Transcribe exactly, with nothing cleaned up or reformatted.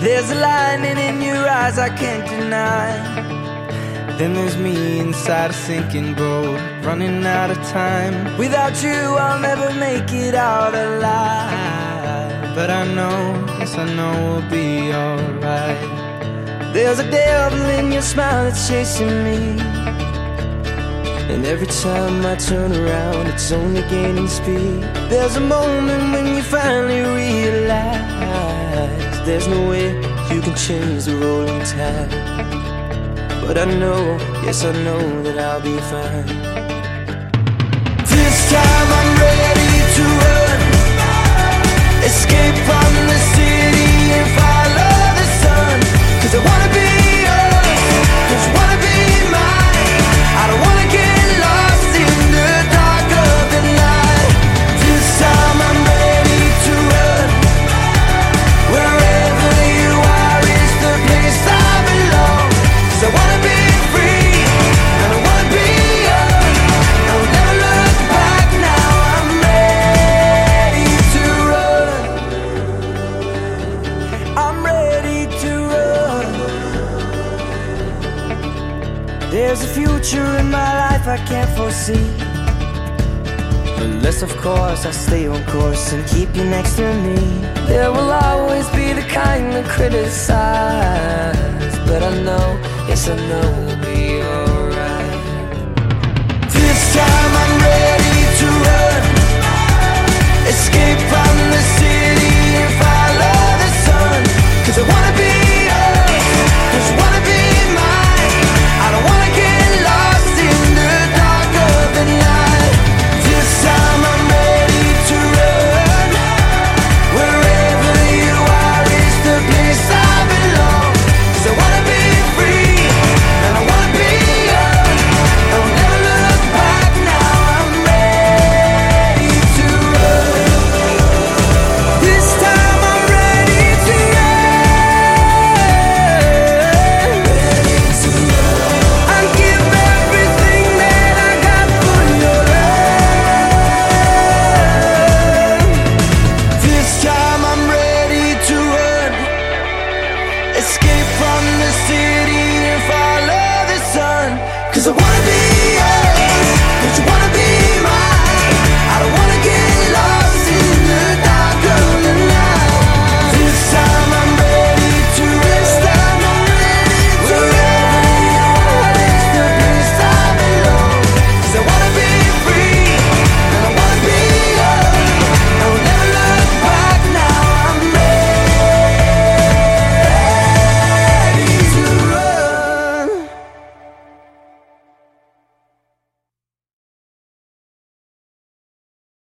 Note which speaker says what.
Speaker 1: There's a lightning in your eyes I can't deny. Then there's me inside a sinking boat, running out of time. Without you I'll never make it out alive. But I know, yes I know we'll be alright. There's a devil in your smile that's chasing me, and every time I turn around it's only gaining speed. There's a moment when you finally realize there's no way you can change the rolling tide. But I know, yes I know that I'll be fine. This time I'm ready to run, escape from the city and follow the sun. Cause I wanna be yours, cause you wanna be mine. I don't wanna get lost in the dark of the night. This time I'm ready to run, wherever you are is the place I belong. Cause I wanna be free, and I wanna be young. I will never look back now, I'm ready to run. I'm ready to run. There's a future in my life I can't foresee, unless of course I stay on course and keep you next to me. There will always be the kind that criticize, but I know, yes I know